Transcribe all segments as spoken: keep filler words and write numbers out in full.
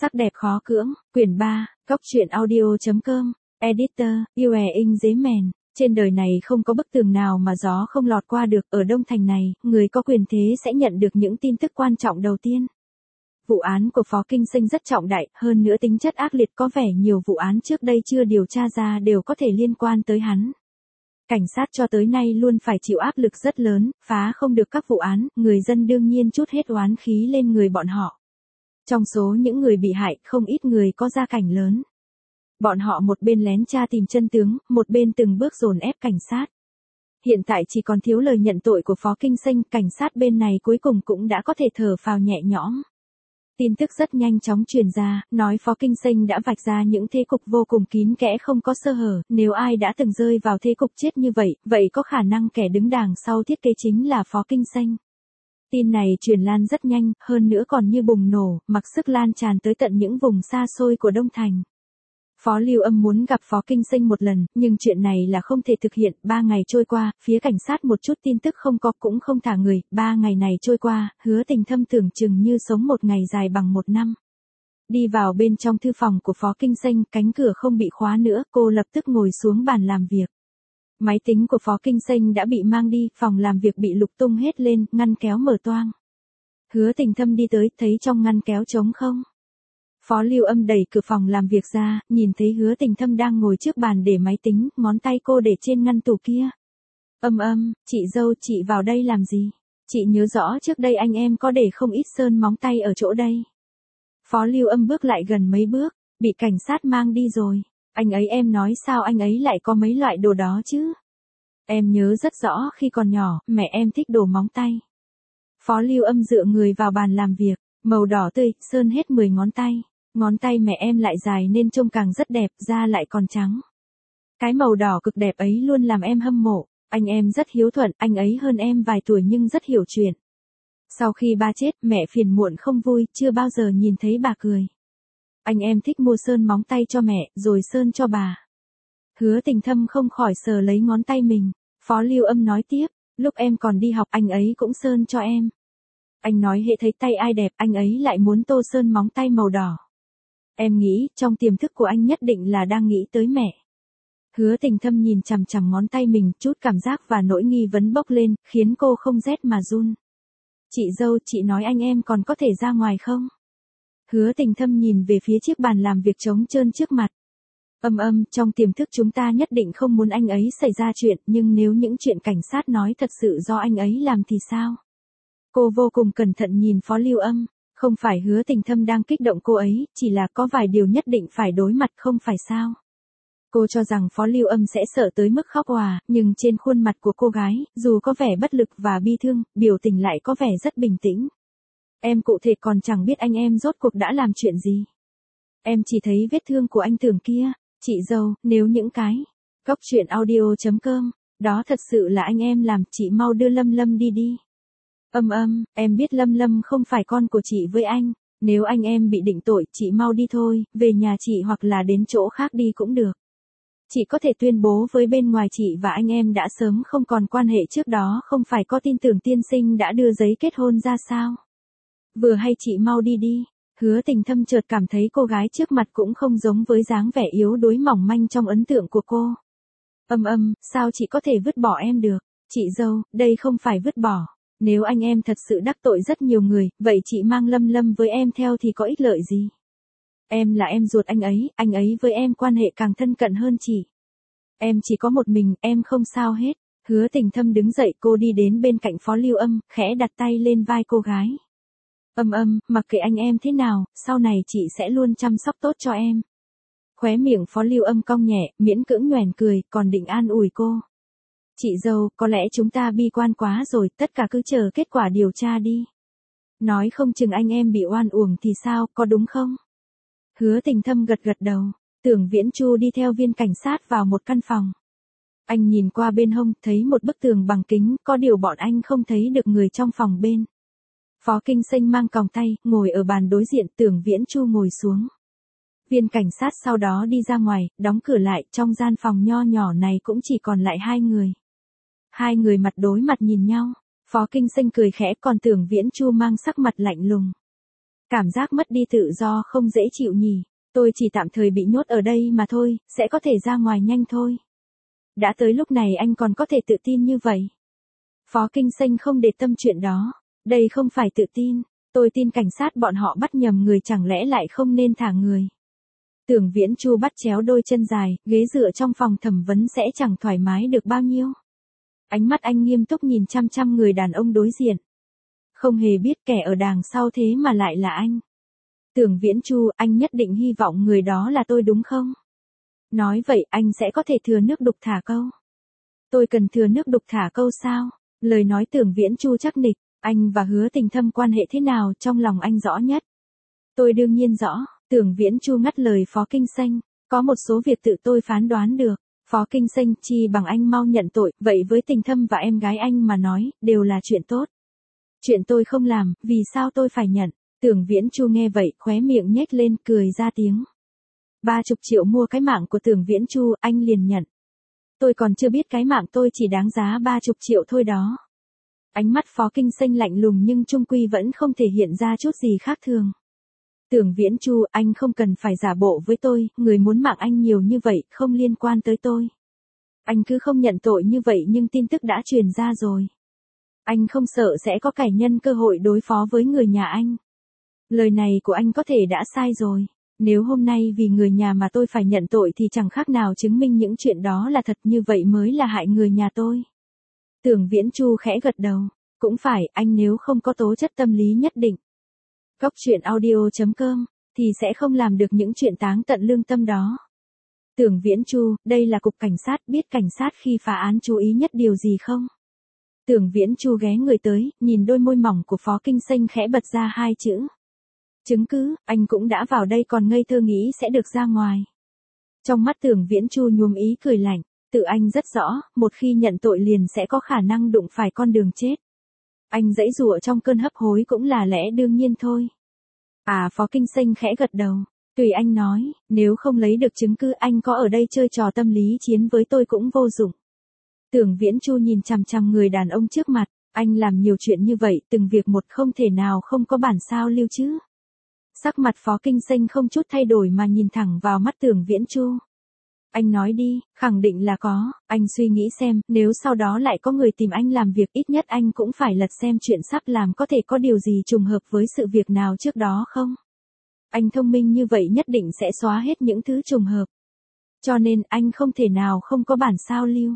Sắc đẹp khó cưỡng, quyển ba, Cóc truyện audio chấm com, Editor, yêu e in dế mèn. Trên đời này không có bức tường nào mà gió không lọt qua được, ở Đông Thành này, người có quyền thế sẽ nhận được những tin tức quan trọng đầu tiên. Vụ án của Phó Kinh Sinh rất trọng đại, hơn nữa tính chất ác liệt, có vẻ nhiều vụ án trước đây chưa điều tra ra đều có thể liên quan tới hắn. Cảnh sát cho tới nay luôn phải chịu áp lực rất lớn, phá không được các vụ án, người dân đương nhiên trút hết oán khí lên người bọn họ. Trong số những người bị hại, không ít người có gia cảnh lớn. Bọn họ một bên lén tra tìm chân tướng, một bên từng bước dồn ép cảnh sát. Hiện tại chỉ còn thiếu lời nhận tội của Phó Kinh Sinh, cảnh sát bên này cuối cùng cũng đã có thể thở phào nhẹ nhõm. Tin tức rất nhanh chóng truyền ra, nói Phó Kinh Sinh đã vạch ra những thế cục vô cùng kín kẽ không có sơ hở, nếu ai đã từng rơi vào thế cục chết như vậy, vậy có khả năng kẻ đứng đằng sau thiết kế chính là Phó Kinh Sinh. Tin này truyền lan rất nhanh, hơn nữa còn như bùng nổ, mặc sức lan tràn tới tận những vùng xa xôi của Đông Thành. Phó Lưu Âm muốn gặp Phó Kinh Sinh một lần, nhưng chuyện này là không thể thực hiện. Ba ngày trôi qua, phía cảnh sát một chút tin tức không có cũng không thả người. Ba ngày này trôi qua, Hứa Tình Thâm tưởng chừng như sống một ngày dài bằng một năm. Đi vào bên trong thư phòng của Phó Kinh Sinh, cánh cửa không bị khóa nữa, cô lập tức ngồi xuống bàn làm việc. Máy tính của Phó Kinh Sinh đã bị mang đi, phòng làm việc bị lục tung hết lên, ngăn kéo mở toang. Hứa Tình Thâm đi tới, thấy trong ngăn kéo trống không. Phó Lưu Âm đẩy cửa phòng làm việc ra, nhìn thấy Hứa Tình Thâm đang ngồi trước bàn để máy tính, ngón tay cô để trên ngăn tủ kia. Âm âm, chị dâu, chị vào đây làm gì? Chị nhớ rõ trước đây anh em có để không ít sơn móng tay ở chỗ đây. Phó Lưu Âm bước lại gần mấy bước, bị cảnh sát mang đi rồi. Anh ấy em nói sao anh ấy lại có mấy loại đồ đó chứ? Em nhớ rất rõ khi còn nhỏ, mẹ em thích đồ móng tay. Phó Lưu Âm dựa người vào bàn làm việc, màu đỏ tươi, sơn hết mười ngón tay. Ngón tay mẹ em lại dài nên trông càng rất đẹp, da lại còn trắng. Cái màu đỏ cực đẹp ấy luôn làm em hâm mộ. Anh em rất hiếu thuận, anh ấy hơn em vài tuổi nhưng rất hiểu chuyện. Sau khi ba chết, mẹ phiền muộn không vui, chưa bao giờ nhìn thấy bà cười. Anh em thích mua sơn móng tay cho mẹ, rồi sơn cho bà. Hứa Tình Thâm không khỏi sờ lấy ngón tay mình. Phó Lưu Âm nói tiếp, lúc em còn đi học anh ấy cũng sơn cho em. Anh nói hệ thấy tay ai đẹp, anh ấy lại muốn tô sơn móng tay màu đỏ. Em nghĩ, trong tiềm thức của anh nhất định là đang nghĩ tới mẹ. Hứa Tình Thâm nhìn chằm chằm ngón tay mình, chút cảm giác và nỗi nghi vấn bốc lên, khiến cô không rét mà run. Chị dâu, chị nói anh em còn có thể ra ngoài không? Hứa Tình Thâm nhìn về phía chiếc bàn làm việc trống trơn trước mặt. Âm âm, trong tiềm thức chúng ta nhất định không muốn anh ấy xảy ra chuyện, nhưng nếu những chuyện cảnh sát nói thật sự do anh ấy làm thì sao? Cô vô cùng cẩn thận nhìn Phó Lưu Âm. Không phải Hứa Tình Thâm đang kích động cô ấy, chỉ là có vài điều nhất định phải đối mặt không phải sao. Cô cho rằng Phó Lưu Âm sẽ sợ tới mức khóc òa, nhưng trên khuôn mặt của cô gái, dù có vẻ bất lực và bi thương, biểu tình lại có vẻ rất bình tĩnh. Em cụ thể còn chẳng biết anh em rốt cuộc đã làm chuyện gì. Em chỉ thấy vết thương của anh Tưởng kia. Chị dâu, nếu những cái Cóc truyện audio chấm com, đó thật sự là anh em làm, chị mau đưa Lâm Lâm đi đi. Âm âm, em biết Lâm Lâm không phải con của chị với anh, nếu anh em bị định tội, chị mau đi thôi, về nhà chị hoặc là đến chỗ khác đi cũng được. Chị có thể tuyên bố với bên ngoài chị và anh em đã sớm không còn quan hệ trước đó, không phải có tin Tưởng tiên sinh đã đưa giấy kết hôn ra sao? Vừa hay chị mau đi đi. Hứa Tình Thâm chợt cảm thấy cô gái trước mặt cũng không giống với dáng vẻ yếu đuối mỏng manh trong ấn tượng của cô. Âm âm, sao chị có thể vứt bỏ em được? Chị dâu, đây không phải vứt bỏ. Nếu anh em thật sự đắc tội rất nhiều người, vậy chị mang Lâm Lâm với em theo thì có ích lợi gì? Em là em ruột anh ấy, anh ấy với em quan hệ càng thân cận hơn chị. Em chỉ có một mình, em không sao hết. Hứa Tình Thâm đứng dậy, cô đi đến bên cạnh Phó Lưu Âm, khẽ đặt tay lên vai cô gái. Âm âm, mặc kệ anh em thế nào, sau này chị sẽ luôn chăm sóc tốt cho em. Khóe miệng Phó Lưu Âm cong nhẹ, miễn cưỡng nhoẻn cười, còn định an ủi cô. Chị dâu, có lẽ chúng ta bi quan quá rồi, tất cả cứ chờ kết quả điều tra đi. Nói không chừng anh em bị oan uổng thì sao, có đúng không? Hứa Tình Thâm gật gật đầu, Tưởng Viễn Chu đi theo viên cảnh sát vào một căn phòng. Anh nhìn qua bên hông, thấy một bức tường bằng kính, có điều bọn anh không thấy được người trong phòng bên. Phó Kinh Sinh mang còng tay, ngồi ở bàn đối diện, Tưởng Viễn Chu ngồi xuống. Viên cảnh sát sau đó đi ra ngoài, đóng cửa lại, trong gian phòng nho nhỏ này cũng chỉ còn lại hai người. Hai người mặt đối mặt nhìn nhau, Phó Kinh Sinh cười khẽ, còn Tưởng Viễn Chu mang sắc mặt lạnh lùng. Cảm giác mất đi tự do không dễ chịu nhỉ, tôi chỉ tạm thời bị nhốt ở đây mà thôi, sẽ có thể ra ngoài nhanh thôi. Đã tới lúc này anh còn có thể tự tin như vậy. Phó Kinh Xanh không để tâm chuyện đó, đây không phải tự tin, tôi tin cảnh sát bọn họ bắt nhầm người chẳng lẽ lại không nên thả người. Tưởng Viễn Chu bắt chéo đôi chân dài, ghế dựa trong phòng thẩm vấn sẽ chẳng thoải mái được bao nhiêu. Ánh mắt anh nghiêm túc nhìn chăm chăm người đàn ông đối diện. Không hề biết kẻ ở đằng sau thế mà lại là anh. Tưởng Viễn Chu, anh nhất định hy vọng người đó là tôi đúng không? Nói vậy anh sẽ có thể thừa nước đục thả câu. Tôi cần thừa nước đục thả câu sao? Lời nói Tưởng Viễn Chu chắc nịch, anh và Hứa Tình Thâm quan hệ thế nào trong lòng anh rõ nhất. Tôi đương nhiên rõ, Tưởng Viễn Chu ngắt lời Phó Kinh Xanh, có một số việc tự tôi phán đoán được. Phó Kinh Xanh, chi bằng anh mau nhận tội, vậy với Tình Thâm và em gái anh mà nói, đều là chuyện tốt. Chuyện tôi không làm, vì sao tôi phải nhận? Tưởng Viễn Chu nghe vậy, khóe miệng nhếch lên, cười ra tiếng. Ba chục triệu mua cái mạng của Tưởng Viễn Chu, anh liền nhận. Tôi còn chưa biết cái mạng tôi chỉ đáng giá ba chục triệu thôi đó. Ánh mắt Phó Kinh Xanh lạnh lùng nhưng trung quy vẫn không thể hiện ra chút gì khác thường. Tưởng Viễn Chu, anh không cần phải giả bộ với tôi, người muốn mạng anh nhiều như vậy, không liên quan tới tôi. Anh cứ không nhận tội như vậy nhưng tin tức đã truyền ra rồi. Anh không sợ sẽ có kẻ nhân cơ hội đối phó với người nhà anh. Lời này của anh có thể đã sai rồi. Nếu hôm nay vì người nhà mà tôi phải nhận tội thì chẳng khác nào chứng minh những chuyện đó là thật, như vậy mới là hại người nhà tôi. Tưởng Viễn Chu khẽ gật đầu. Cũng phải, anh nếu không có tố chất tâm lý nhất định. Cóc truyện audio chấm com thì sẽ không làm được những chuyện táng tận lương tâm đó. Tưởng Viễn Chu, đây là cục cảnh sát, biết cảnh sát khi phá án chú ý nhất điều gì không? Tưởng Viễn Chu ghé người tới, nhìn đôi môi mỏng của Phó Kinh Xanh khẽ bật ra hai chữ. Chứng cứ, anh cũng đã vào đây còn ngây thơ nghĩ sẽ được ra ngoài. Trong mắt Tưởng Viễn Chu nhuốm ý cười lạnh, tự anh rất rõ, một khi nhận tội liền sẽ có khả năng đụng phải con đường chết. Anh giãy giụa trong cơn hấp hối cũng là lẽ đương nhiên thôi. À, Phó Kinh Xanh khẽ gật đầu. Tùy anh nói, nếu không lấy được chứng cứ anh có ở đây chơi trò tâm lý chiến với tôi cũng vô dụng. Tưởng Viễn Chu nhìn chằm chằm người đàn ông trước mặt, anh làm nhiều chuyện như vậy, từng việc một không thể nào không có bản sao lưu chứ. Sắc mặt Phó Kinh Xanh không chút thay đổi mà nhìn thẳng vào mắt Tưởng Viễn Chu. Anh nói đi, khẳng định là có, anh suy nghĩ xem, nếu sau đó lại có người tìm anh làm việc ít nhất anh cũng phải lật xem chuyện sắp làm có thể có điều gì trùng hợp với sự việc nào trước đó không. Anh thông minh như vậy nhất định sẽ xóa hết những thứ trùng hợp. Cho nên anh không thể nào không có bản sao lưu.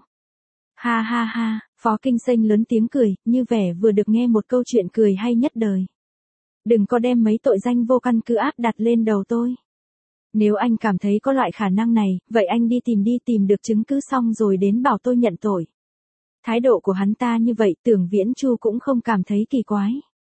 Ha ha ha, Phó Kinh Xanh lớn tiếng cười, như vẻ vừa được nghe một câu chuyện cười hay nhất đời. Đừng có đem mấy tội danh vô căn cứ áp đặt lên đầu tôi. Nếu anh cảm thấy có loại khả năng này, vậy anh đi tìm đi tìm được chứng cứ xong rồi đến bảo tôi nhận tội. Thái độ của hắn ta như vậy Tưởng Viễn Chu cũng không cảm thấy kỳ quái.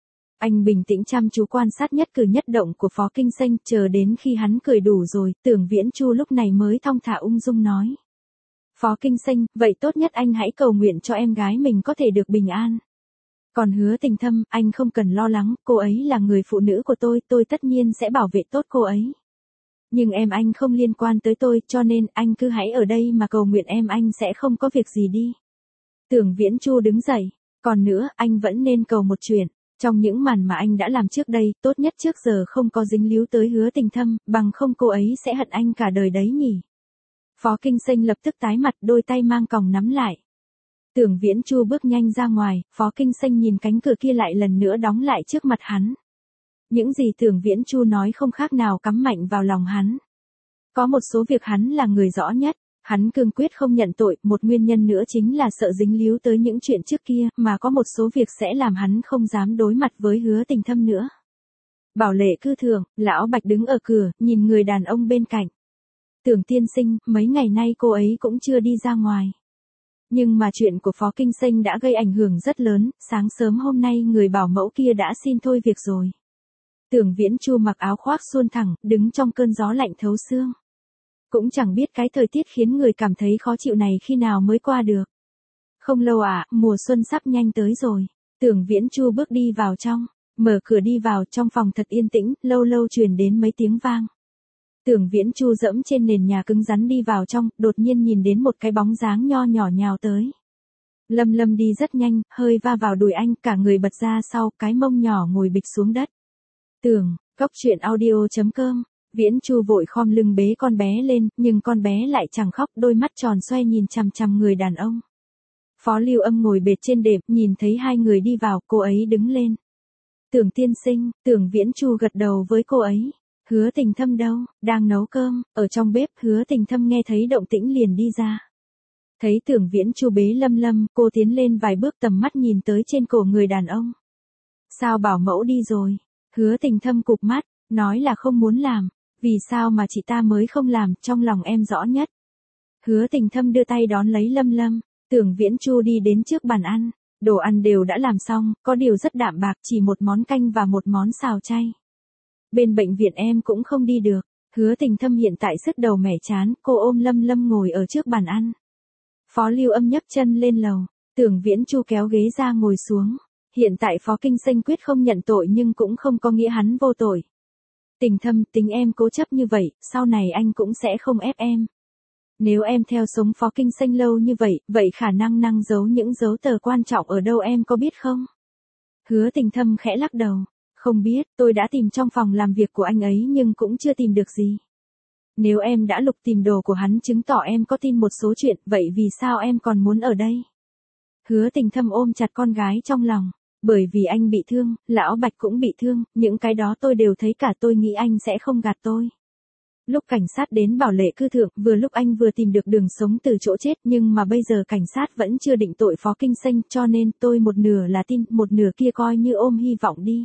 Anh bình tĩnh chăm chú quan sát nhất cử nhất động của Phó Kinh Xanh, chờ đến khi hắn cười đủ rồi, Tưởng Viễn Chu lúc này mới thong thả ung dung nói. Phó Kinh Xanh, vậy tốt nhất anh hãy cầu nguyện cho em gái mình có thể được bình an. Còn Hứa Tình Thâm, anh không cần lo lắng, cô ấy là người phụ nữ của tôi, tôi tất nhiên sẽ bảo vệ tốt cô ấy. Nhưng em anh không liên quan tới tôi, cho nên anh cứ hãy ở đây mà cầu nguyện em anh sẽ không có việc gì đi. Tưởng Viễn Chu đứng dậy, còn nữa, anh vẫn nên cầu một chuyện. Trong những màn mà anh đã làm trước đây, tốt nhất trước giờ không có dính líu tới Hứa Tình Thâm, bằng không cô ấy sẽ hận anh cả đời đấy nhỉ. Phó Kinh Xanh lập tức tái mặt, đôi tay mang còng nắm lại. Tưởng Viễn Chu bước nhanh ra ngoài, Phó Kinh Xanh nhìn cánh cửa kia lại lần nữa đóng lại trước mặt hắn. Những gì Tưởng Viễn Chu nói không khác nào cắm mạnh vào lòng hắn. Có một số việc hắn là người rõ nhất, hắn cương quyết không nhận tội, một nguyên nhân nữa chính là sợ dính líu tới những chuyện trước kia, mà có một số việc sẽ làm hắn không dám đối mặt với Hứa Tình Thâm nữa. Bảo lệ cư thượng, lão Bạch đứng ở cửa, nhìn người đàn ông bên cạnh. Tưởng tiên sinh, mấy ngày nay cô ấy cũng chưa đi ra ngoài. Nhưng mà chuyện của Phó Kinh Xanh đã gây ảnh hưởng rất lớn, sáng sớm hôm nay người bảo mẫu kia đã xin thôi việc rồi. Tưởng Viễn Chu mặc áo khoác suôn thẳng, đứng trong cơn gió lạnh thấu xương. Cũng chẳng biết cái thời tiết khiến người cảm thấy khó chịu này khi nào mới qua được. Không lâu à, mùa xuân sắp nhanh tới rồi. Tưởng Viễn Chu bước đi vào trong, mở cửa đi vào, trong phòng thật yên tĩnh, lâu lâu truyền đến mấy tiếng vang. Tưởng Viễn Chu dẫm trên nền nhà cứng rắn đi vào trong, đột nhiên nhìn đến một cái bóng dáng nho nhỏ nhào tới. Lâm Lâm đi rất nhanh, hơi va vào đùi anh, cả người bật ra sau, cái mông nhỏ ngồi bịch xuống đất. Tưởng, Cóc truyện audio chấm com. Viễn Chu vội khom lưng bế con bé lên, nhưng con bé lại chẳng khóc, đôi mắt tròn xoe nhìn chằm chằm người đàn ông. Phó Lưu Âm ngồi bệt trên đệm, nhìn thấy hai người đi vào, cô ấy đứng lên. Tưởng tiên sinh, Tưởng Viễn Chu gật đầu với cô ấy. Hứa Tình Thâm đâu, đang nấu cơm, ở trong bếp. Hứa Tình Thâm nghe thấy động tĩnh liền đi ra. Thấy Tưởng Viễn Chu bế Lâm Lâm, cô tiến lên vài bước, tầm mắt nhìn tới trên cổ người đàn ông. Sao bảo mẫu đi rồi? Hứa Tình Thâm cụp mắt, nói là không muốn làm. Vì sao mà chị ta mới không làm, trong lòng em rõ nhất. Hứa Tình Thâm đưa tay đón lấy Lâm Lâm. Tưởng Viễn Chu đi đến trước bàn ăn. Đồ ăn đều đã làm xong, có điều rất đạm bạc, chỉ một món canh và một món xào chay. Bên bệnh viện em cũng không đi được. Hứa Tình Thâm hiện tại sứt đầu mẻ chán, cô ôm Lâm Lâm ngồi ở trước bàn ăn. Phó Lưu Âm nhấc chân lên lầu. Tưởng Viễn Chu kéo ghế ra ngồi xuống. Hiện tại Phó Kinh Xanh quyết không nhận tội nhưng cũng không có nghĩa hắn vô tội. Tình Thâm, tính em cố chấp như vậy, sau này anh cũng sẽ không ép em. Nếu em theo sống Phó Kinh Xanh lâu như vậy, vậy khả năng năng giấu những dấu tờ quan trọng ở đâu em có biết không? Hứa Tình Thâm khẽ lắc đầu. Không biết, tôi đã tìm trong phòng làm việc của anh ấy nhưng cũng chưa tìm được gì. Nếu em đã lục tìm đồ của hắn chứng tỏ em có tin một số chuyện, vậy vì sao em còn muốn ở đây? Hứa Tình Thâm ôm chặt con gái trong lòng. Bởi vì anh bị thương, Lão Bạch cũng bị thương, những cái đó tôi đều thấy cả, tôi nghĩ anh sẽ không gạt tôi. Lúc cảnh sát đến Bảo Lệ Cư Thượng, vừa lúc anh vừa tìm được đường sống từ chỗ chết, nhưng mà bây giờ cảnh sát vẫn chưa định tội Phó Kinh Xanh, cho nên tôi một nửa là tin, một nửa kia coi như ôm hy vọng đi.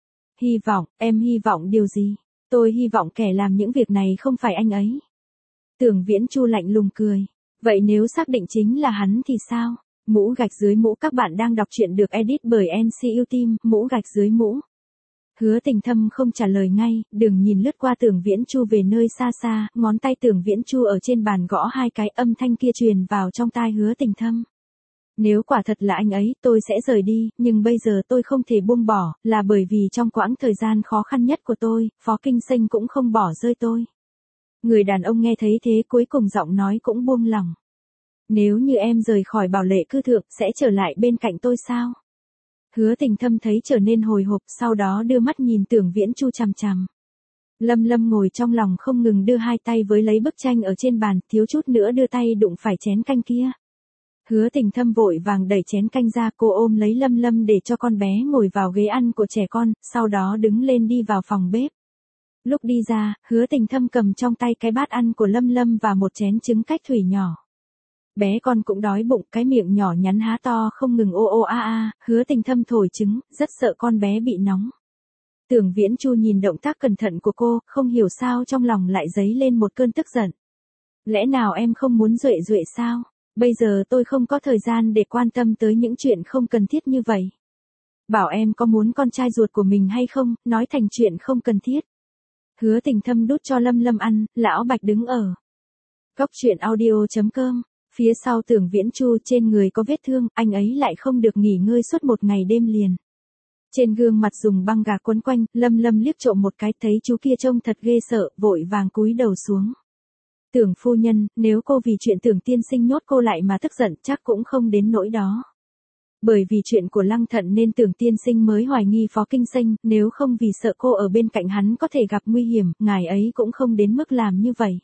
Hy vọng, em hy vọng điều gì? Tôi hy vọng kẻ làm những việc này không phải anh ấy. Tưởng Viễn Chu lạnh lùng cười. Vậy nếu xác định chính là hắn thì sao? Mũ gạch dưới mũ, các bạn đang đọc truyện được edit bởi en xê u Team, mũ gạch dưới mũ. Hứa Tình Thâm không trả lời ngay, đừng nhìn lướt qua Tưởng Viễn Chu về nơi xa xa, ngón tay Tưởng Viễn Chu ở trên bàn gõ hai cái, âm thanh kia truyền vào trong tai Hứa Tình Thâm. Nếu quả thật là anh ấy, tôi sẽ rời đi, nhưng bây giờ tôi không thể buông bỏ, là bởi vì trong quãng thời gian khó khăn nhất của tôi, Phó Kinh Xanh cũng không bỏ rơi tôi. Người đàn ông nghe thấy thế cuối cùng giọng nói cũng buông lỏng. Nếu như em rời khỏi Bảo Lệ Cư Thượng, sẽ trở lại bên cạnh tôi sao? Hứa Tình Thâm thấy trở nên hồi hộp, sau đó đưa mắt nhìn Tưởng Viễn Chu chằm chằm. Lâm Lâm ngồi trong lòng không ngừng đưa hai tay với lấy bức tranh ở trên bàn, thiếu chút nữa đưa tay đụng phải chén canh kia. Hứa Tình Thâm vội vàng đẩy chén canh ra, cô ôm lấy Lâm Lâm để cho con bé ngồi vào ghế ăn của trẻ con, sau đó đứng lên đi vào phòng bếp. Lúc đi ra, Hứa Tình Thâm cầm trong tay cái bát ăn của Lâm Lâm và một chén trứng cách thủy nhỏ. Bé con cũng đói bụng, cái miệng nhỏ nhắn há to không ngừng ô ô a a, Hứa Tình Thâm thổi trứng, rất sợ con bé bị nóng. Tưởng Viễn Chu nhìn động tác cẩn thận của cô, không hiểu sao trong lòng lại dấy lên một cơn tức giận. Lẽ nào em không muốn duệ duệ sao? Bây giờ tôi không có thời gian để quan tâm tới những chuyện không cần thiết như vậy. Bảo em có muốn con trai ruột của mình hay không, nói thành chuyện không cần thiết. Hứa Tình Thâm đút cho Lâm Lâm ăn, Lão Bạch đứng ở. Cóc truyện audio chấm com. Phía sau Tưởng Viễn Chu trên người có vết thương, anh ấy lại không được nghỉ ngơi suốt một ngày đêm liền. Trên gương mặt dùng băng gạc quấn quanh, Lâm Lâm liếc trộm một cái, thấy chú kia trông thật ghê sợ, vội vàng cúi đầu xuống. Tưởng phu nhân, nếu cô vì chuyện Tưởng tiên sinh nhốt cô lại mà tức giận, chắc cũng không đến nỗi đó. Bởi vì chuyện của Lăng Thận nên Tưởng tiên sinh mới hoài nghi Phó Kinh Xanh, nếu không vì sợ cô ở bên cạnh hắn có thể gặp nguy hiểm, ngài ấy cũng không đến mức làm như vậy.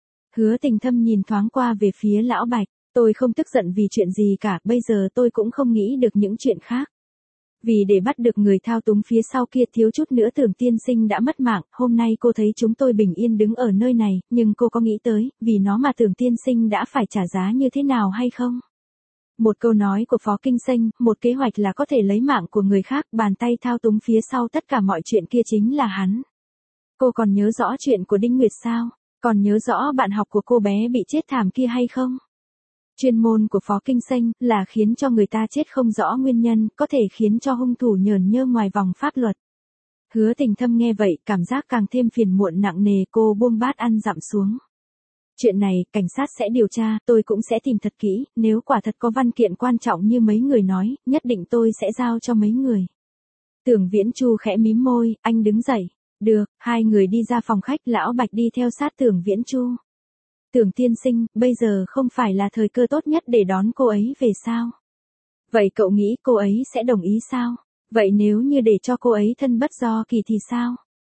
Hứa Tình Thâm nhìn thoáng qua về phía Lão Bạch, tôi không tức giận vì chuyện gì cả, bây giờ tôi cũng không nghĩ được những chuyện khác. Vì để bắt được người thao túng phía sau kia thiếu chút nữa Tưởng tiên sinh đã mất mạng, hôm nay cô thấy chúng tôi bình yên đứng ở nơi này, nhưng cô có nghĩ tới, vì nó mà Tưởng tiên sinh đã phải trả giá như thế nào hay không? Một câu nói của Phó Kinh Xanh, một kế hoạch là có thể lấy mạng của người khác, bàn tay thao túng phía sau tất cả mọi chuyện kia chính là hắn. Cô còn nhớ rõ chuyện của Đinh Nguyệt sao? Còn nhớ rõ bạn học của cô bé bị chết thảm kia hay không? Chuyên môn của Phó Kinh Xanh là khiến cho người ta chết không rõ nguyên nhân, có thể khiến cho hung thủ nhởn nhơ ngoài vòng pháp luật. Hứa Tình Thâm nghe vậy, cảm giác càng thêm phiền muộn nặng nề, cô buông bát ăn dặm xuống. Chuyện này, cảnh sát sẽ điều tra, tôi cũng sẽ tìm thật kỹ, nếu quả thật có văn kiện quan trọng như mấy người nói, nhất định tôi sẽ giao cho mấy người. Tưởng Viễn Chu khẽ mím môi, anh đứng dậy. Được, hai người đi ra phòng khách, Lão Bạch đi theo sát Tưởng Viễn Chu. Tưởng tiên sinh, bây giờ không phải là thời cơ tốt nhất để đón cô ấy về sao? Vậy cậu nghĩ cô ấy sẽ đồng ý sao? Vậy nếu như để cho cô ấy thân bất do kỳ thì sao?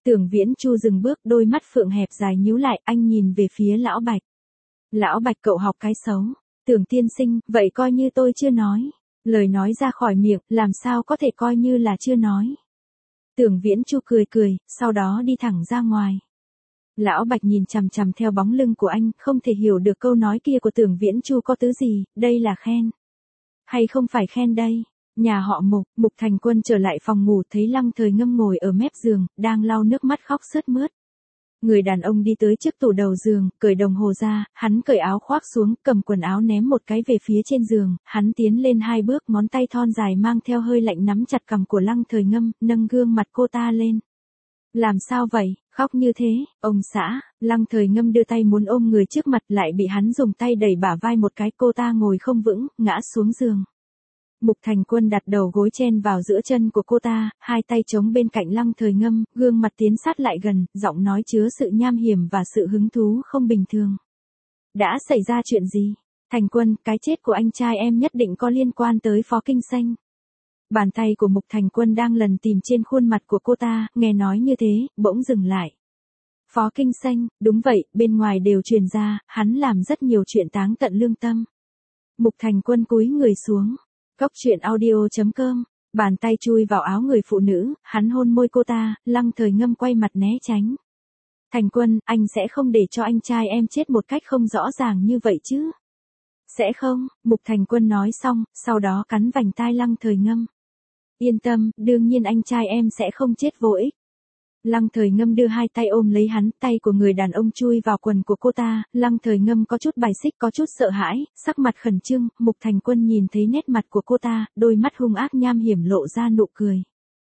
Tưởng Viễn Chu dừng bước, đôi mắt phượng hẹp dài nhíu lại, anh nhìn về phía Lão Bạch. Lão Bạch cậu học cái xấu. Tưởng tiên sinh, vậy coi như tôi chưa nói. Lời nói ra khỏi miệng, làm sao có thể coi như là chưa nói. Tưởng Viễn Chu cười cười, sau đó đi thẳng ra ngoài. Lão Bạch nhìn chằm chằm theo bóng lưng của anh, không thể hiểu được câu nói kia của Tưởng Viễn Chu có tứ gì, đây là khen. Hay không phải khen đây? Nhà họ Mục, Mục Thành Quân trở lại phòng ngủ thấy Lăng Thời Ngâm ngồi ở mép giường, đang lau nước mắt khóc sướt mướt. Người đàn ông đi tới trước tủ đầu giường, cởi đồng hồ ra, hắn cởi áo khoác xuống, cầm quần áo ném một cái về phía trên giường, hắn tiến lên hai bước, ngón tay thon dài mang theo hơi lạnh nắm chặt cằm của Lăng Thời Ngâm, nâng gương mặt cô ta lên. Làm sao vậy, khóc như thế, ông xã, Lăng Thời Ngâm đưa tay muốn ôm người trước mặt lại bị hắn dùng tay đẩy bả vai một cái, cô ta ngồi không vững, ngã xuống giường. Mục Thành Quân đặt đầu gối chen vào giữa chân của cô ta, hai tay chống bên cạnh Lăng Thời Ngâm, gương mặt tiến sát lại gần, giọng nói chứa sự nham hiểm và sự hứng thú không bình thường. Đã xảy ra chuyện gì? Thành Quân, cái chết của anh trai em nhất định có liên quan tới Phó Kinh Xanh. Bàn tay của Mục Thành Quân đang lần tìm trên khuôn mặt của cô ta, nghe nói như thế, bỗng dừng lại. Phó Kinh Xanh, đúng vậy, bên ngoài đều truyền ra, hắn làm rất nhiều chuyện táng tận lương tâm. Mục Thành Quân cúi người xuống. Cốc truyện audio chấm com, bàn tay chui vào áo người phụ nữ, hắn hôn môi cô ta, Lăng Thời Ngâm quay mặt né tránh. Thành Quân, anh sẽ không để cho anh trai em chết một cách không rõ ràng như vậy chứ? Sẽ không, Mục Thành Quân nói xong, sau đó cắn vành tai Lăng Thời Ngâm. Yên tâm, đương nhiên anh trai em sẽ không chết vô ích. Lăng Thời Ngâm đưa hai tay ôm lấy hắn, tay của người đàn ông chui vào quần của cô ta, Lăng Thời Ngâm có chút bài xích, có chút sợ hãi, sắc mặt khẩn trương, Mục Thành Quân nhìn thấy nét mặt của cô ta, đôi mắt hung ác nham hiểm lộ ra nụ cười.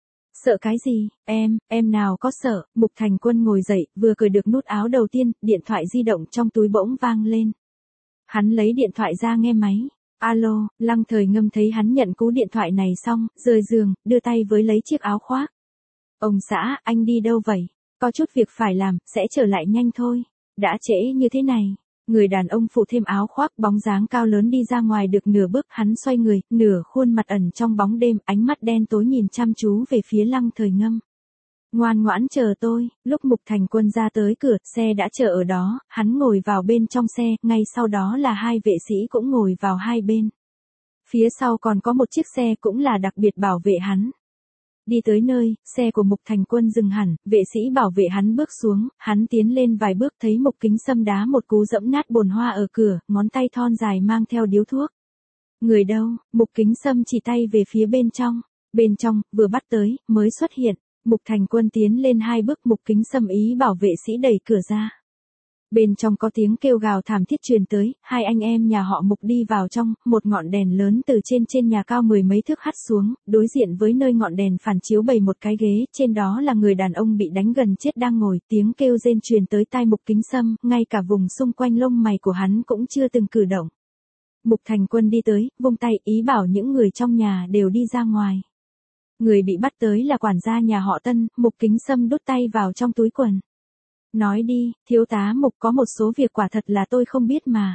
Sợ cái gì, em, em nào có sợ, Mục Thành Quân ngồi dậy, vừa cởi được nút áo đầu tiên, điện thoại di động trong túi bỗng vang lên. Hắn lấy điện thoại ra nghe máy. Alo, Lăng Thời Ngâm thấy hắn nhận cú điện thoại này xong, rời giường, đưa tay với lấy chiếc áo khoác. Ông xã, anh đi đâu vậy? Có chút việc phải làm, sẽ trở lại nhanh thôi. Đã trễ như thế này. Người đàn ông phụ thêm áo khoác, bóng dáng cao lớn đi ra ngoài được nửa bước, hắn xoay người, nửa khuôn mặt ẩn trong bóng đêm, ánh mắt đen tối nhìn chăm chú về phía Lăng Thời Ngâm. Ngoan ngoãn chờ tôi, lúc Mục Thành Quân ra tới cửa, xe đã chờ ở đó, hắn ngồi vào bên trong xe, ngay sau đó là hai vệ sĩ cũng ngồi vào hai bên. Phía sau còn có một chiếc xe cũng là đặc biệt bảo vệ hắn. Đi tới nơi, xe của Mục Thành Quân dừng hẳn, vệ sĩ bảo vệ hắn bước xuống, hắn tiến lên vài bước thấy Mục Kính Sâm đá một cú dẫm nát bồn hoa ở cửa, ngón tay thon dài mang theo điếu thuốc. Người đâu? Mục Kính Sâm chỉ tay về phía bên trong. Bên trong, vừa bắt tới, mới xuất hiện. Mục Thành Quân tiến lên hai bước, Mục Kính Sâm ý bảo vệ sĩ đẩy cửa ra. Bên trong có tiếng kêu gào thảm thiết truyền tới, hai anh em nhà họ Mục đi vào trong, một ngọn đèn lớn từ trên trên nhà cao mười mấy thước hắt xuống, đối diện với nơi ngọn đèn phản chiếu bày một cái ghế, trên đó là người đàn ông bị đánh gần chết đang ngồi, tiếng kêu rên truyền tới tai Mục Kính Sâm, ngay cả vùng xung quanh lông mày của hắn cũng chưa từng cử động. Mục Thành Quân đi tới, vung tay ý bảo những người trong nhà đều đi ra ngoài. Người bị bắt tới là quản gia nhà họ Tân, Mục Kính Sâm đút tay vào trong túi quần. Nói đi, thiếu tá Mục, có một số việc quả thật là tôi không biết mà.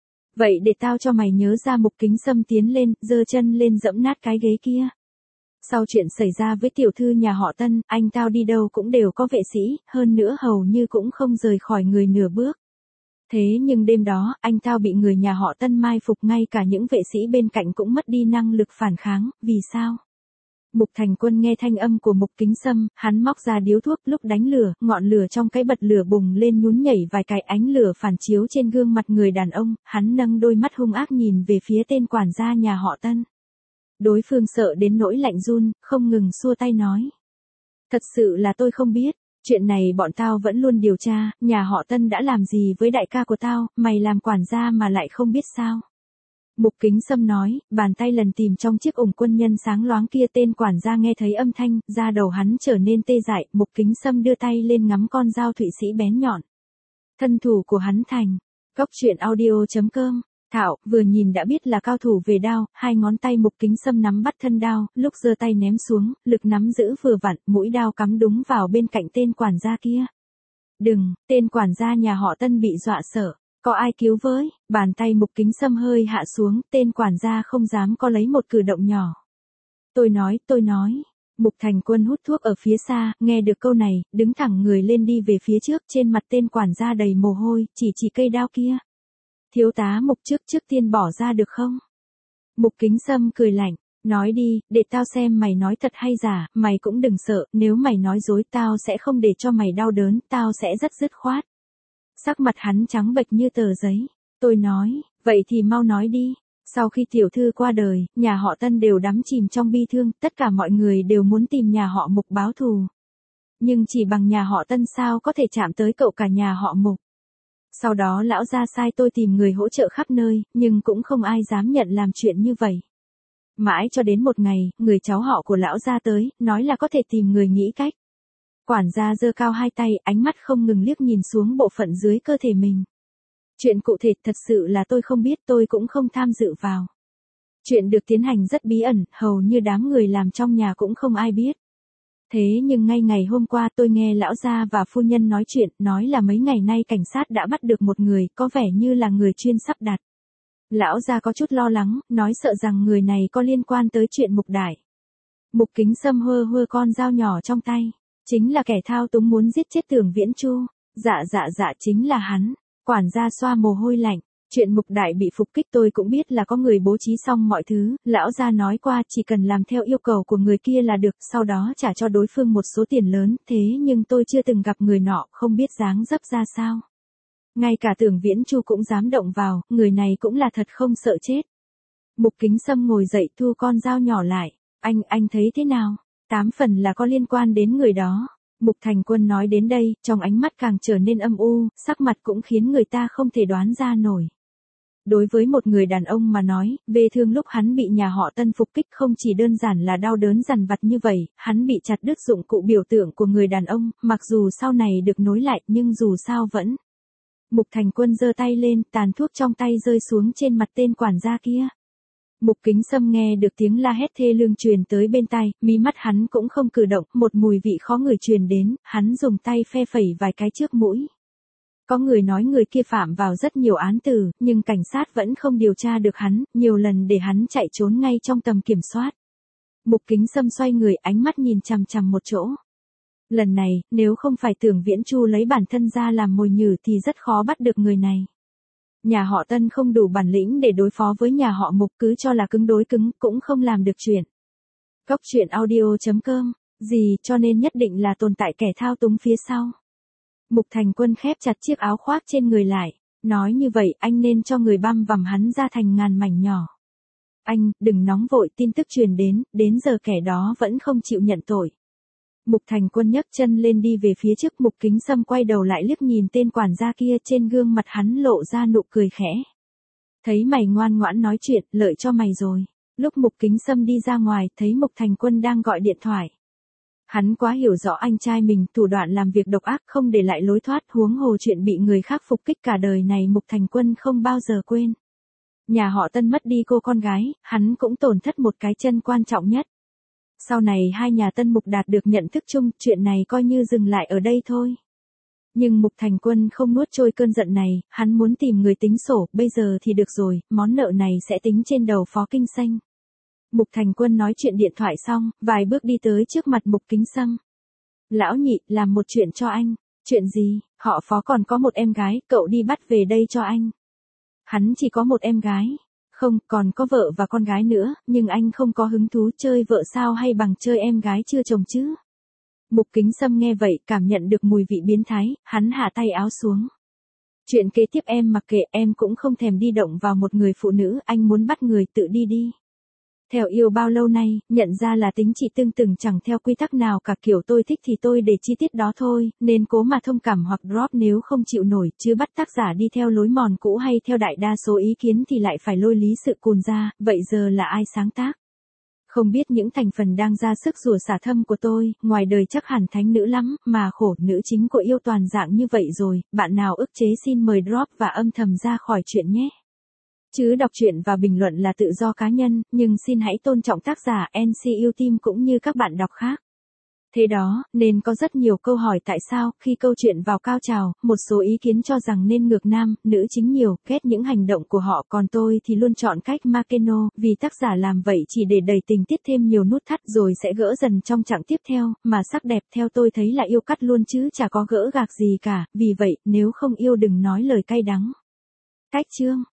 Vậy để tao cho mày nhớ ra. Mục Kính Sâm tiến lên, giơ chân lên dẫm nát cái ghế kia. Sau chuyện xảy ra với tiểu thư nhà họ Tân, anh tao đi đâu cũng đều có vệ sĩ, hơn nữa hầu như cũng không rời khỏi người nửa bước. Thế nhưng đêm đó, anh tao bị người nhà họ Tân mai phục, ngay cả những vệ sĩ bên cạnh cũng mất đi năng lực phản kháng, vì sao? Mục Thành Quân nghe thanh âm của Mục Kính Sâm, hắn móc ra điếu thuốc, lúc đánh lửa, ngọn lửa trong cái bật lửa bùng lên nhún nhảy vài cái, ánh lửa phản chiếu trên gương mặt người đàn ông, hắn nâng đôi mắt hung ác nhìn về phía tên quản gia nhà họ Tân. Đối phương sợ đến nỗi lạnh run, không ngừng xua tay nói. Thật sự là tôi không biết, chuyện này bọn tao vẫn luôn điều tra, nhà họ Tân đã làm gì với đại ca của tao, mày làm quản gia mà lại không biết sao? Mục Kính Sâm nói, bàn tay lần tìm trong chiếc ủng quân nhân sáng loáng kia. Tên quản gia nghe thấy âm thanh, da đầu hắn trở nên tê dại, Mục Kính Sâm đưa tay lên ngắm con dao thụy sĩ bén nhọn. Thân thủ của hắn thành. Cốc truyện audio chấm com. Thảo, vừa nhìn đã biết là cao thủ về đao, hai ngón tay Mục Kính Sâm nắm bắt thân đao, lúc giơ tay ném xuống, lực nắm giữ vừa vặn, mũi đao cắm đúng vào bên cạnh tên quản gia kia. Đừng, tên quản gia nhà họ Tân bị dọa sợ. Có ai cứu với, bàn tay Mục Kính Sâm hơi hạ xuống, tên quản gia không dám có lấy một cử động nhỏ. Tôi nói, tôi nói, Mục Thành Quân hút thuốc ở phía xa, nghe được câu này, đứng thẳng người lên đi về phía trước, trên mặt tên quản gia đầy mồ hôi, chỉ chỉ cây đao kia. Thiếu tá Mục trước trước tiên bỏ ra được không? Mục Kính Sâm cười lạnh, nói đi, để tao xem mày nói thật hay giả, mày cũng đừng sợ, nếu mày nói dối tao sẽ không để cho mày đau đớn, tao sẽ rất dứt khoát. Sắc mặt hắn trắng bệch như tờ giấy, tôi nói, vậy thì mau nói đi. Sau khi tiểu thư qua đời, nhà họ Tân đều đắm chìm trong bi thương, tất cả mọi người đều muốn tìm nhà họ Mục báo thù. Nhưng chỉ bằng nhà họ Tân sao có thể chạm tới cậu cả nhà họ Mục. Sau đó lão gia sai tôi tìm người hỗ trợ khắp nơi, nhưng cũng không ai dám nhận làm chuyện như vậy. Mãi cho đến một ngày, người cháu họ của lão gia tới, nói là có thể tìm người nghĩ cách. Quản gia giơ cao hai tay, ánh mắt không ngừng liếc nhìn xuống bộ phận dưới cơ thể mình. Chuyện cụ thể thật sự là tôi không biết, tôi cũng không tham dự vào. Chuyện được tiến hành rất bí ẩn, hầu như đám người làm trong nhà cũng không ai biết. Thế nhưng ngay ngày hôm qua tôi nghe lão gia và phu nhân nói chuyện, nói là mấy ngày nay cảnh sát đã bắt được một người, có vẻ như là người chuyên sắp đặt. Lão gia có chút lo lắng, nói sợ rằng người này có liên quan tới chuyện Mục Đại. Mục Kính Sâm hơ hơ con dao nhỏ trong tay, chính là kẻ thao túng muốn giết chết Tưởng Viễn Chu. Dạ dạ dạ chính là hắn. Quản gia xoa mồ hôi lạnh, chuyện Mục Đại bị phục kích tôi cũng biết là có người bố trí xong mọi thứ, lão gia nói qua chỉ cần làm theo yêu cầu của người kia là được, sau đó trả cho đối phương một số tiền lớn, thế nhưng tôi chưa từng gặp người nọ, không biết dáng dấp ra sao. Ngay cả Tưởng Viễn Chu cũng dám động vào, người này cũng là thật không sợ chết. Mục Kính Sâm ngồi dậy thu con dao nhỏ lại, anh, anh thấy thế nào? Tám phần là có liên quan đến người đó. Mục Thành Quân nói đến đây, trong ánh mắt càng trở nên âm u, sắc mặt cũng khiến người ta không thể đoán ra nổi. Đối với một người đàn ông mà nói, vết thương lúc hắn bị nhà họ Tân phục kích không chỉ đơn giản là đau đớn dằn vặt như vậy, hắn bị chặt đứt dụng cụ biểu tượng của người đàn ông, mặc dù sau này được nối lại nhưng dù sao vẫn. Mục Thành Quân giơ tay lên, tàn thuốc trong tay rơi xuống trên mặt tên quản gia kia. Mục Kính Sâm nghe được tiếng la hét thê lương truyền tới bên tai, mí mắt hắn cũng không cử động, một mùi vị khó ngửi truyền đến, hắn dùng tay phe phẩy vài cái trước mũi. Có người nói người kia phạm vào rất nhiều án tử, nhưng cảnh sát vẫn không điều tra được hắn, nhiều lần để hắn chạy trốn ngay trong tầm kiểm soát. Mục Kính Sâm xoay người, ánh mắt nhìn chằm chằm một chỗ. Lần này, nếu không phải Tưởng Viễn Chu lấy bản thân ra làm mồi nhử thì rất khó bắt được người này. Nhà họ Tân không đủ bản lĩnh để đối phó với nhà họ Mục, cứ cho là cứng đối cứng, cũng không làm được chuyện. Góc truyện audio chấm com, gì cho nên nhất định là tồn tại kẻ thao túng phía sau. Mục Thành Quân khép chặt chiếc áo khoác trên người lại, nói như vậy anh nên cho người băm vằm hắn ra thành ngàn mảnh nhỏ. Anh, đừng nóng vội, tin tức truyền đến, đến giờ kẻ đó vẫn không chịu nhận tội. Mục Thành Quân nhấc chân lên đi về phía trước, Mục Kính Sâm quay đầu lại liếc nhìn tên quản gia kia, trên gương mặt hắn lộ ra nụ cười khẽ. Thấy mày ngoan ngoãn nói chuyện, lợi cho mày rồi. Lúc Mục Kính Sâm đi ra ngoài, thấy Mục Thành Quân đang gọi điện thoại. Hắn quá hiểu rõ anh trai mình, thủ đoạn làm việc độc ác không để lại lối thoát, huống hồ chuyện bị người khác phục kích cả đời này Mục Thành Quân không bao giờ quên. Nhà họ Tân mất đi cô con gái, hắn cũng tổn thất một cái chân quan trọng nhất. Sau này hai nhà Tân Mục đạt được nhận thức chung, chuyện này coi như dừng lại ở đây thôi. Nhưng Mục Thành Quân không nuốt trôi cơn giận này, hắn muốn tìm người tính sổ, bây giờ thì được rồi, món nợ này sẽ tính trên đầu Phó Kinh Xanh. Mục Thành Quân nói chuyện điện thoại xong, vài bước đi tới trước mặt Mục Kính Sâm. Lão nhị, làm một chuyện cho anh. Chuyện gì? Họ Phó còn có một em gái, cậu đi bắt về đây cho anh. Hắn chỉ có một em gái. Không, còn có vợ và con gái nữa, nhưng anh không có hứng thú chơi vợ sao, hay bằng chơi em gái chưa chồng chứ? Mục Kính Sâm nghe vậy, cảm nhận được mùi vị biến thái, hắn hạ tay áo xuống. Chuyện kế tiếp em mặc kệ, em cũng không thèm đi động vào một người phụ nữ, anh muốn bắt người tự đi đi. Theo yêu bao lâu nay, nhận ra là tính chị tương từng chẳng theo quy tắc nào cả, kiểu tôi thích thì tôi để chi tiết đó thôi, nên cố mà thông cảm hoặc drop nếu không chịu nổi, chứ bắt tác giả đi theo lối mòn cũ hay theo đại đa số ý kiến thì lại phải lôi lý sự cùn ra, vậy giờ là ai sáng tác? Không biết những thành phần đang ra sức rủa xả thâm của tôi, ngoài đời chắc hẳn thánh nữ lắm, mà khổ, nữ chính của yêu toàn dạng như vậy rồi, bạn nào ức chế xin mời drop và âm thầm ra khỏi chuyện nhé. Chứ đọc truyện và bình luận là tự do cá nhân, nhưng xin hãy tôn trọng tác giả en xê u Team cũng như các bạn đọc khác. Thế đó, nên có rất nhiều câu hỏi tại sao, khi câu chuyện vào cao trào, một số ý kiến cho rằng nên ngược nam, nữ chính nhiều, ghét những hành động của họ, còn tôi thì luôn chọn cách Makeno, vì tác giả làm vậy chỉ để đẩy tình tiết thêm nhiều nút thắt rồi sẽ gỡ dần trong chặng tiếp theo, mà sắc đẹp theo tôi thấy là yêu cắt luôn chứ chả có gỡ gạc gì cả, vì vậy, nếu không yêu đừng nói lời cay đắng. Cách chương